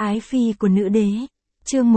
Ái phi của nữ đế. Chương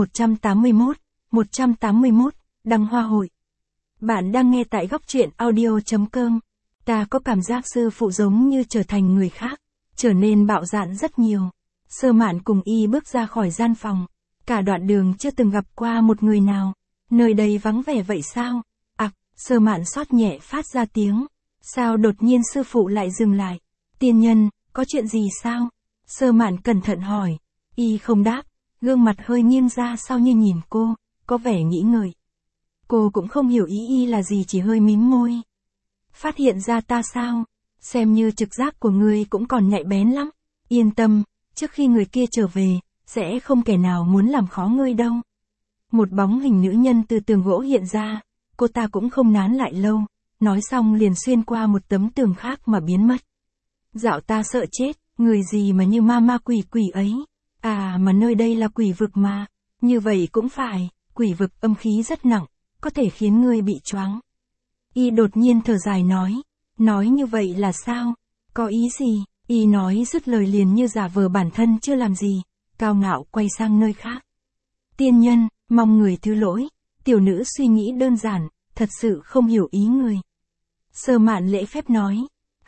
181, Đăng Hoa Hội. Bạn đang nghe tại góc truyện audio.com. Ta có cảm giác sư phụ giống như trở thành người khác, trở nên bạo dạn rất nhiều. Sơ Mạn cùng y bước ra khỏi gian phòng. Cả đoạn đường chưa từng gặp qua một người nào. Nơi đây vắng vẻ vậy sao? Sơ Mạn xót nhẹ phát ra tiếng. Sao đột nhiên sư phụ lại dừng lại? Tiên nhân, có chuyện gì sao? Sơ Mạn cẩn thận hỏi. Y không đáp, gương mặt hơi nghiêng ra sau như nhìn cô, có vẻ nghĩ ngợi. Cô cũng không hiểu ý y là gì, chỉ hơi mím môi. Phát hiện ra ta sao? Xem như trực giác của ngươi cũng còn nhạy bén lắm. Yên tâm, trước khi người kia trở về, sẽ không kẻ nào muốn làm khó ngươi đâu. Một bóng hình nữ nhân từ tường gỗ hiện ra, cô ta cũng không nán lại lâu, nói xong liền xuyên qua một tấm tường khác mà biến mất. Dạo ta sợ chết, người gì mà như ma quỷ ấy. Mà nơi đây là quỷ vực mà. Như vậy cũng phải, quỷ vực âm khí rất nặng, có thể khiến ngươi bị choáng. Y đột nhiên thở dài nói như vậy là sao? Có ý gì? Y nói dứt lời liền như giả vờ bản thân chưa làm gì, cao ngạo quay sang nơi khác. Tiên nhân, mong người thứ lỗi, tiểu nữ suy nghĩ đơn giản, thật sự không hiểu ý người. Sơ Mạn lễ phép nói,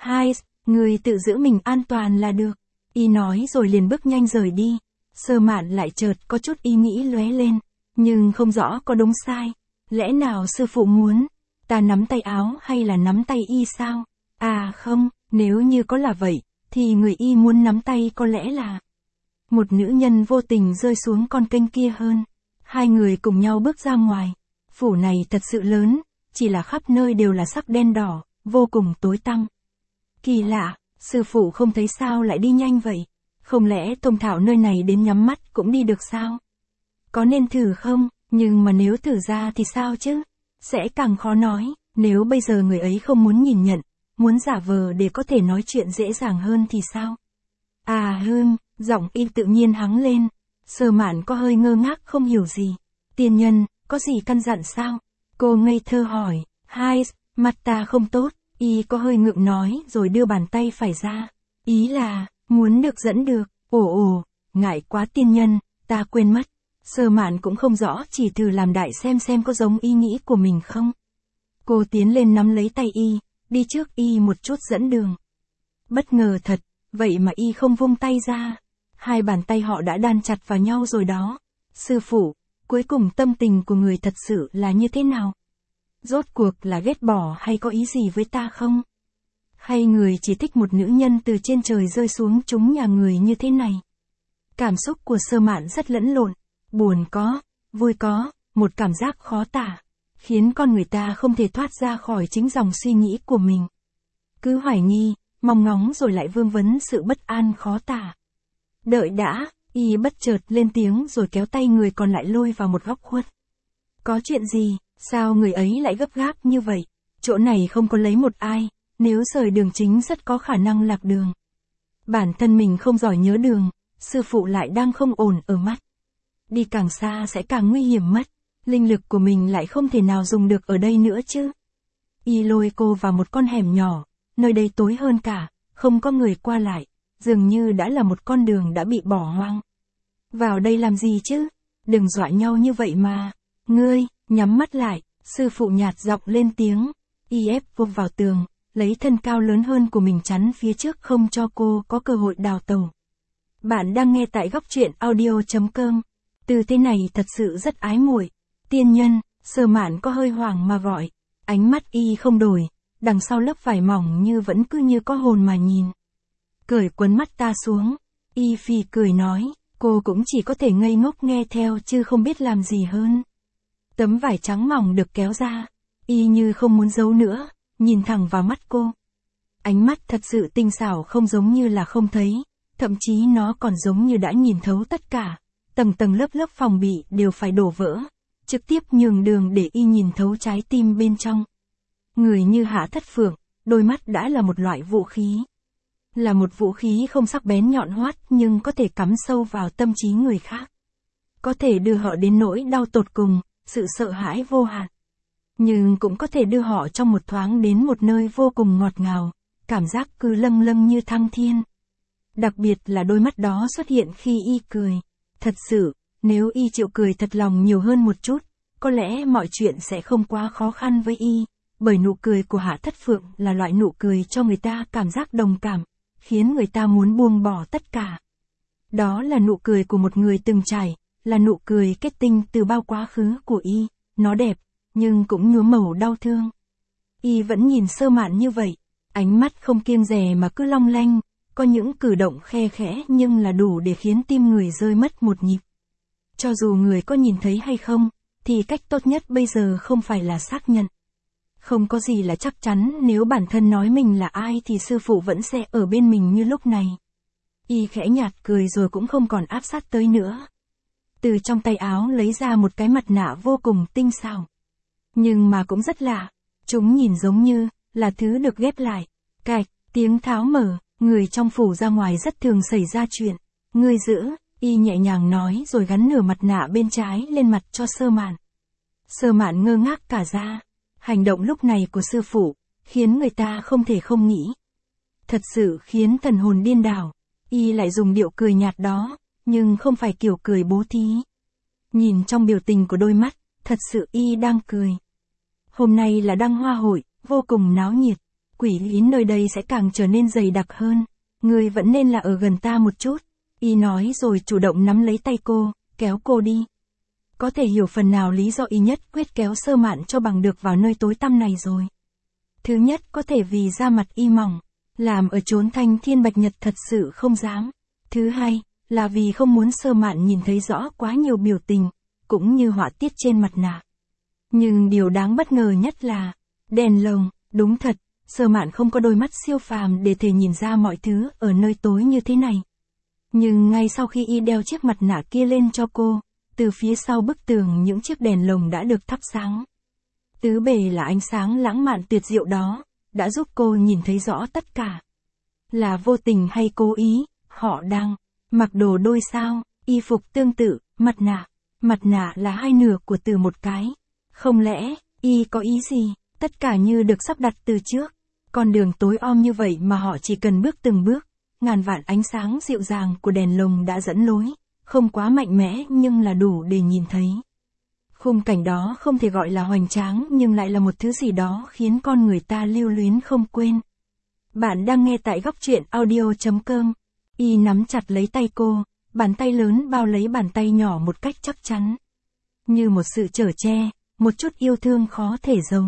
người tự giữ mình an toàn là được. Y nói rồi liền bước nhanh rời đi. Sơ Mạn lại chợt có chút ý nghĩ lóe lên, nhưng không rõ có đúng sai. Lẽ nào sư phụ muốn ta nắm tay áo hay là nắm tay y sao? Không, nếu như có là vậy, thì người y muốn nắm tay có lẽ là một nữ nhân vô tình rơi xuống con kênh kia hơn. Hai người cùng nhau bước ra ngoài. Phủ này thật sự lớn, chỉ là khắp nơi đều là sắc đen đỏ, vô cùng tối tăm. Kỳ lạ, sư phụ không thấy sao lại đi nhanh vậy? Không lẽ thông thạo nơi này đến nhắm mắt cũng đi được sao? Có nên thử không? Nhưng mà nếu thử ra thì sao chứ? Sẽ càng khó nói, nếu bây giờ người ấy không muốn nhìn nhận, muốn giả vờ để có thể nói chuyện dễ dàng hơn thì sao? Giọng y tự nhiên hắng lên. Sơ Mạn có hơi ngơ ngác không hiểu gì. Tiên nhân, có gì căn dặn sao? Cô ngây thơ hỏi. Mặt ta không tốt, y có hơi ngượng nói rồi đưa bàn tay phải ra. Ý là, muốn được dẫn được. Ngại quá tiên nhân, ta quên mất. Sơ Mạn cũng không rõ, chỉ thử làm đại xem có giống ý nghĩ của mình không. Cô tiến lên nắm lấy tay y, đi trước y một chút dẫn đường. Bất ngờ thật, vậy mà y không vung tay ra. Hai bàn tay họ đã đan chặt vào nhau rồi đó. Sư phụ, cuối cùng tâm tình của người thật sự là như thế nào? Rốt cuộc là ghét bỏ hay có ý gì với ta không? Hay người chỉ thích một nữ nhân từ trên trời rơi xuống trúng nhà người như thế này? Cảm xúc của Sơ Mạn rất lẫn lộn, buồn có, vui có, một cảm giác khó tả, khiến con người ta không thể thoát ra khỏi chính dòng suy nghĩ của mình. Cứ hoài nghi, mong ngóng rồi lại vương vấn sự bất an khó tả. Đợi đã, y bất chợt lên tiếng rồi kéo tay người còn lại lôi vào một góc khuất. Có chuyện gì, sao người ấy lại gấp gáp như vậy? Chỗ này không có lấy một ai, nếu rời đường chính rất có khả năng lạc đường. Bản thân mình không giỏi nhớ đường, sư phụ lại đang không ổn ở mắt. Đi càng xa sẽ càng nguy hiểm mất, linh lực của mình lại không thể nào dùng được ở đây nữa chứ. Y lôi cô vào một con hẻm nhỏ, nơi đây tối hơn cả, không có người qua lại, dường như đã là một con đường đã bị bỏ hoang. Vào đây làm gì chứ? Đừng dọa nhau như vậy mà. Ngươi, nhắm mắt lại, sư phụ nhạt giọng lên tiếng. Y ép vô vào tường, lấy thân cao lớn hơn của mình chắn phía trước không cho cô có cơ hội đào tẩu. Bạn đang nghe tại góc truyện audio.com. Từ thế này thật sự rất ái muội. Tiên nhân, Sơ Mạn có hơi hoảng mà gọi. Ánh mắt y không đổi, đằng sau lớp vải mỏng như vẫn cứ như có hồn mà nhìn. Cởi quấn mắt ta xuống. Y phì cười nói, cô cũng chỉ có thể ngây ngốc nghe theo chứ không biết làm gì hơn. Tấm vải trắng mỏng được kéo ra. Y như không muốn giấu nữa, nhìn thẳng vào mắt cô. Ánh mắt thật sự tinh xảo, không giống như là không thấy, thậm chí nó còn giống như đã nhìn thấu tất cả. Tầng lớp phòng bị đều phải đổ vỡ, trực tiếp nhường đường để y nhìn thấu trái tim bên trong. Người như Hạ Thất Phượng, đôi mắt đã là một loại vũ khí. Là một vũ khí không sắc bén nhọn hoắt nhưng có thể cắm sâu vào tâm trí người khác. Có thể đưa họ đến nỗi đau tột cùng, sự sợ hãi vô hạn. Nhưng cũng có thể đưa họ trong một thoáng đến một nơi vô cùng ngọt ngào, cảm giác cứ lâng lâng như thăng thiên. Đặc biệt là đôi mắt đó xuất hiện khi y cười. Thật sự, nếu y chịu cười thật lòng nhiều hơn một chút, có lẽ mọi chuyện sẽ không quá khó khăn với y, bởi nụ cười của Hạ Thất Phượng là loại nụ cười cho người ta cảm giác đồng cảm, khiến người ta muốn buông bỏ tất cả. Đó là nụ cười của một người từng trải, là nụ cười kết tinh từ bao quá khứ của y, nó đẹp, nhưng cũng nhuốm màu đau thương. Y vẫn nhìn Sơ Mạn như vậy, ánh mắt không kiêng dè mà cứ long lanh, có những cử động khe khẽ nhưng là đủ để khiến tim người rơi mất một nhịp. Cho dù người có nhìn thấy hay không, thì cách tốt nhất bây giờ không phải là xác nhận. Không có gì là chắc chắn, nếu bản thân nói mình là ai thì sư phụ vẫn sẽ ở bên mình như lúc này. Y khẽ nhạt cười rồi cũng không còn áp sát tới nữa. Từ trong tay áo lấy ra một cái mặt nạ vô cùng tinh xảo. Nhưng mà cũng rất lạ, chúng nhìn giống như là thứ được ghép lại. Cạch, tiếng tháo mở, người trong phủ ra ngoài rất thường xảy ra chuyện. Ngươi giữ, y nhẹ nhàng nói rồi gắn nửa mặt nạ bên trái lên mặt cho Sơ Mạn. Sơ Mạn ngơ ngác cả ra. Hành động lúc này của sư phụ, khiến người ta không thể không nghĩ. Thật sự khiến thần hồn điên đảo, y lại dùng điệu cười nhạt đó, nhưng không phải kiểu cười bố thí. Nhìn trong biểu tình của đôi mắt, thật sự y đang cười. Hôm nay là đăng hoa hội, vô cùng náo nhiệt, quỷ lý nơi đây sẽ càng trở nên dày đặc hơn. Ngươi vẫn nên là ở gần ta một chút, y nói rồi chủ động nắm lấy tay cô, kéo cô đi. Có thể hiểu phần nào lý do y nhất quyết kéo Sơ Mạn cho bằng được vào nơi tối tăm này rồi. Thứ nhất có thể vì da mặt y mỏng, làm ở chốn thanh thiên bạch nhật thật sự không dám. Thứ hai, là vì không muốn Sơ Mạn nhìn thấy rõ quá nhiều biểu tình, cũng như họa tiết trên mặt nạ. Nhưng điều đáng bất ngờ nhất là, đèn lồng, đúng thật, Sơ Mạn không có đôi mắt siêu phàm để thể nhìn ra mọi thứ ở nơi tối như thế này. Nhưng ngay sau khi y đeo chiếc mặt nạ kia lên cho cô, từ phía sau bức tường những chiếc đèn lồng đã được thắp sáng. Tứ bề là ánh sáng lãng mạn tuyệt diệu đó, đã giúp cô nhìn thấy rõ tất cả. Là vô tình hay cố ý, họ đang mặc đồ đôi sao, y phục tương tự, mặt nạ là hai nửa của từ một cái. Không lẽ, y có ý gì, tất cả như được sắp đặt từ trước. Con đường tối om như vậy mà họ chỉ cần bước từng bước, ngàn vạn ánh sáng dịu dàng của đèn lồng đã dẫn lối. Không quá mạnh mẽ nhưng là đủ để nhìn thấy. Khung cảnh đó không thể gọi là hoành tráng nhưng lại là một thứ gì đó khiến con người ta lưu luyến không quên. Bạn đang nghe tại góc truyện audio.com. Y nắm chặt lấy tay cô, bàn tay lớn bao lấy bàn tay nhỏ một cách chắc chắn. Như một sự chở che, một chút yêu thương khó thể giấu.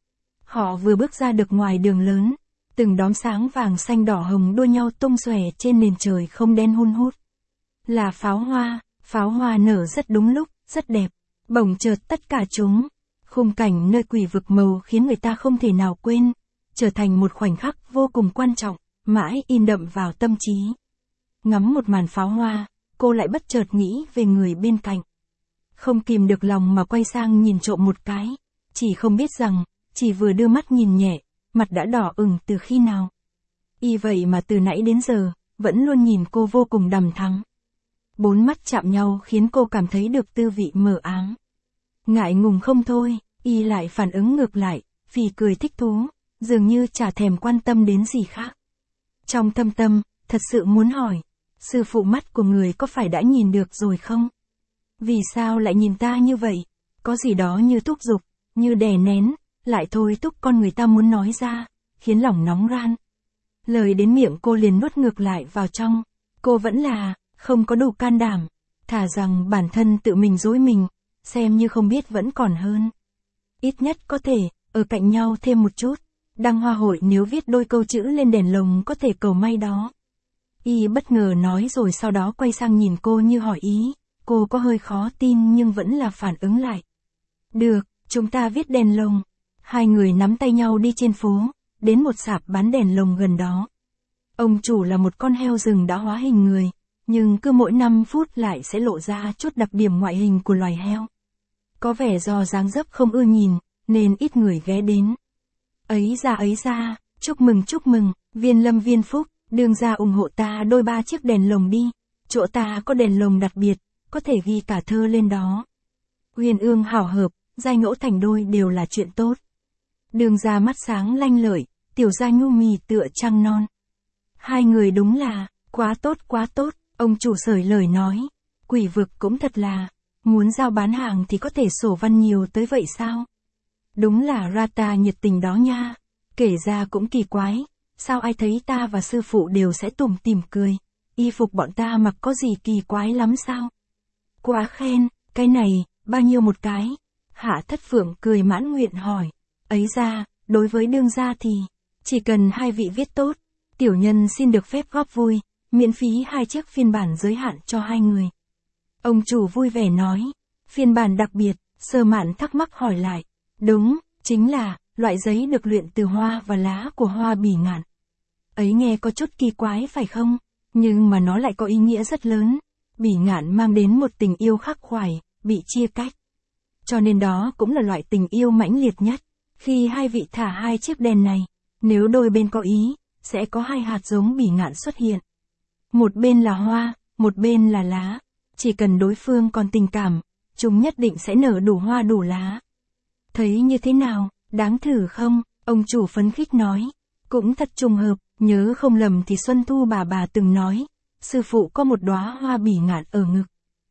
Họ vừa bước ra được ngoài đường lớn, từng đốm sáng vàng xanh đỏ hồng đua nhau tung xòe trên nền trời không đen hun hút. Là pháo hoa nở rất đúng lúc, rất đẹp. Bỗng chợt tất cả chúng, khung cảnh nơi quỷ vực màu khiến người ta không thể nào quên, trở thành một khoảnh khắc vô cùng quan trọng, mãi in đậm vào tâm trí. Ngắm một màn pháo hoa, cô lại bất chợt nghĩ về người bên cạnh. Không kìm được lòng mà quay sang nhìn trộm một cái, chỉ không biết rằng, chỉ vừa đưa mắt nhìn nhẹ, mặt đã đỏ ửng từ khi nào. Y vậy mà từ nãy đến giờ, vẫn luôn nhìn cô vô cùng đằm thắm. Bốn mắt chạm nhau khiến cô cảm thấy được tư vị mờ ám. Ngại ngùng không thôi, y lại phản ứng ngược lại, phì cười thích thú, dường như chả thèm quan tâm đến gì khác. Trong thâm tâm, thật sự muốn hỏi, sư phụ mắt của người có phải đã nhìn được rồi không? Vì sao lại nhìn ta như vậy? Có gì đó như thúc giục, như đè nén, lại thôi thúc con người ta muốn nói ra, khiến lòng nóng ran. Lời đến miệng cô liền nuốt ngược lại vào trong, cô vẫn là không có đủ can đảm, thà rằng bản thân tự mình dối mình, xem như không biết vẫn còn hơn. Ít nhất có thể, ở cạnh nhau thêm một chút, đăng hoa hội nếu viết đôi câu chữ lên đèn lồng có thể cầu may đó. Y bất ngờ nói rồi sau đó quay sang nhìn cô như hỏi ý, cô có hơi khó tin nhưng vẫn là phản ứng lại. Được, chúng ta viết đèn lồng. Hai người nắm tay nhau đi trên phố, đến một sạp bán đèn lồng gần đó. Ông chủ là một con heo rừng đã hóa hình người, nhưng cứ mỗi 5 phút lại sẽ lộ ra chút đặc điểm ngoại hình của loài heo. Có vẻ do dáng dấp không ưa nhìn, nên ít người ghé đến. Ấy ra, chúc mừng, Viên Lâm Viên Phúc, đương ra ủng hộ ta đôi 3 chiếc đèn lồng đi, chỗ ta có đèn lồng đặc biệt, có thể ghi cả thơ lên đó. Uyên ương hảo hợp, giai ngẫu thành đôi đều là chuyện tốt. Đương ra mắt sáng lanh lợi, tiểu gia nhu mì tựa trăng non. Hai người đúng là, quá tốt, ông chủ sởi lời nói. Quỷ vực cũng thật là, muốn giao bán hàng thì có thể sổ văn nhiều tới vậy sao? Đúng là Rata nhiệt tình đó nha. Kể ra cũng kỳ quái, sao ai thấy ta và sư phụ đều sẽ tủm tỉm cười. Y phục bọn ta mặc có gì kỳ quái lắm sao? Quá khen, cái này, bao nhiêu một cái? Hạ Thất Phượng cười mãn nguyện hỏi. Ấy ra, đối với đương gia thì, chỉ cần hai vị viết tốt, tiểu nhân xin được phép góp vui, miễn phí 2 chiếc phiên bản giới hạn cho 2 người. Ông chủ vui vẻ nói, phiên bản đặc biệt, Sơ Mạn thắc mắc hỏi lại. Đúng, chính là, loại giấy được luyện từ hoa và lá của hoa bỉ ngạn. Ấy nghe có chút kỳ quái phải không? Nhưng mà nó lại có ý nghĩa rất lớn. Bỉ ngạn mang đến một tình yêu khắc khoải, bị chia cách. Cho nên đó cũng là loại tình yêu mãnh liệt nhất. Khi hai vị thả 2 chiếc đèn này, nếu đôi bên có ý, sẽ có 2 hạt giống bỉ ngạn xuất hiện. Một bên là hoa, một bên là lá. Chỉ cần đối phương còn tình cảm, chúng nhất định sẽ nở đủ hoa đủ lá. Thấy như thế nào, đáng thử không? Ông chủ phấn khích nói. Cũng thật trùng hợp, nhớ không lầm thì Xuân Thu bà từng nói, sư phụ có một đóa hoa bỉ ngạn ở ngực.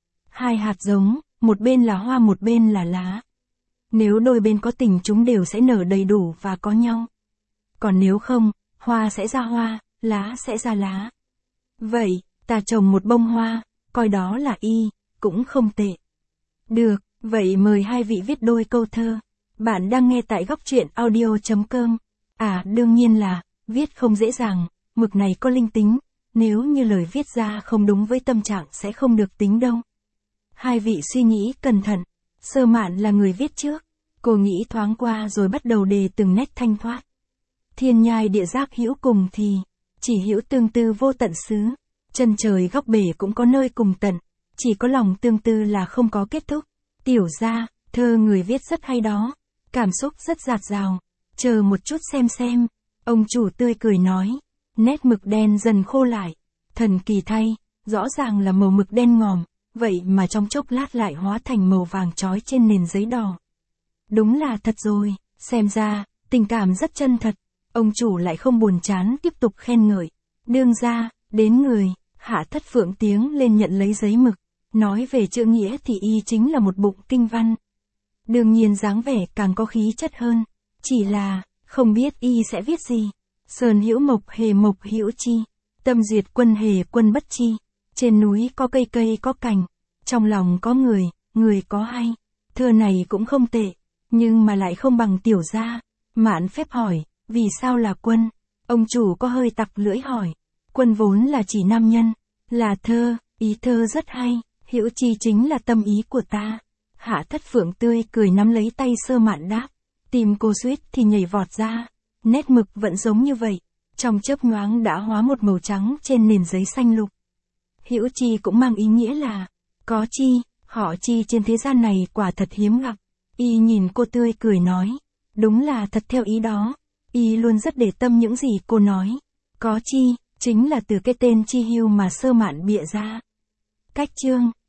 2 hạt giống, một bên là hoa một bên là lá. Nếu đôi bên có tình chúng đều sẽ nở đầy đủ và có nhau. Còn nếu không, hoa sẽ ra hoa, lá sẽ ra lá. Vậy, ta trồng một bông hoa, coi đó là y, cũng không tệ. Được, vậy mời hai vị viết đôi câu thơ. Bạn đang nghe tại Góc Truyện Audio.com. À, đương nhiên là, viết không dễ dàng, mực này có linh tính, nếu như lời viết ra không đúng với tâm trạng sẽ không được tính đâu. Hai vị suy nghĩ cẩn thận, Sơ Mạn là người viết trước, cô nghĩ thoáng qua rồi bắt đầu đề từng nét thanh thoát. Thiên nhai địa giác hữu cùng thì, chỉ hữu tương tư vô tận xứ, chân trời góc bể cũng có nơi cùng tận, chỉ có lòng tương tư là không có kết thúc. Tiểu gia, thơ người viết rất hay đó, cảm xúc rất dạt dào, chờ một chút xem. Ông chủ tươi cười nói, nét mực đen dần khô lại, thần kỳ thay, rõ ràng là màu mực đen ngòm, vậy mà trong chốc lát lại hóa thành màu vàng chói trên nền giấy đỏ. Đúng là thật rồi, xem ra, tình cảm rất chân thật. Ông chủ lại không buồn chán tiếp tục khen ngợi. Đương gia, đến người, Hạ Thất Phượng tiếng lên nhận lấy giấy mực. Nói về chữ nghĩa thì y chính là một bụng kinh văn. Đương nhiên dáng vẻ càng có khí chất hơn. Chỉ là, không biết y sẽ viết gì. Sơn hữu mộc hề mộc hữu chi. Tâm duyệt quân hề quân bất chi. Trên núi có cây cây có cành. Trong lòng có người, người có hay. Thơ này cũng không tệ. Nhưng mà lại không bằng tiểu gia. Mạn phép hỏi, vì sao là quân? Ông chủ có hơi tặc lưỡi hỏi. Quân vốn là chỉ nam nhân. Là thơ, ý thơ rất hay. Hữu chi chính là tâm ý của ta. Hạ Thất Phượng tươi cười nắm lấy tay Sơ Mạn đáp. Tim cô suýt thì nhảy vọt ra. Nét mực vẫn giống như vậy. Trong chớp nhoáng đã hóa một màu trắng trên nền giấy xanh lục. Hữu chi cũng mang ý nghĩa là có chi, họ chi trên thế gian này quả thật hiếm gặp. Y nhìn cô tươi cười nói. Đúng là thật theo ý đó. Y luôn rất để tâm những gì cô nói. Có chi, chính là từ cái tên Chi Hưu mà Sơ Mạn bịa ra. Cách chương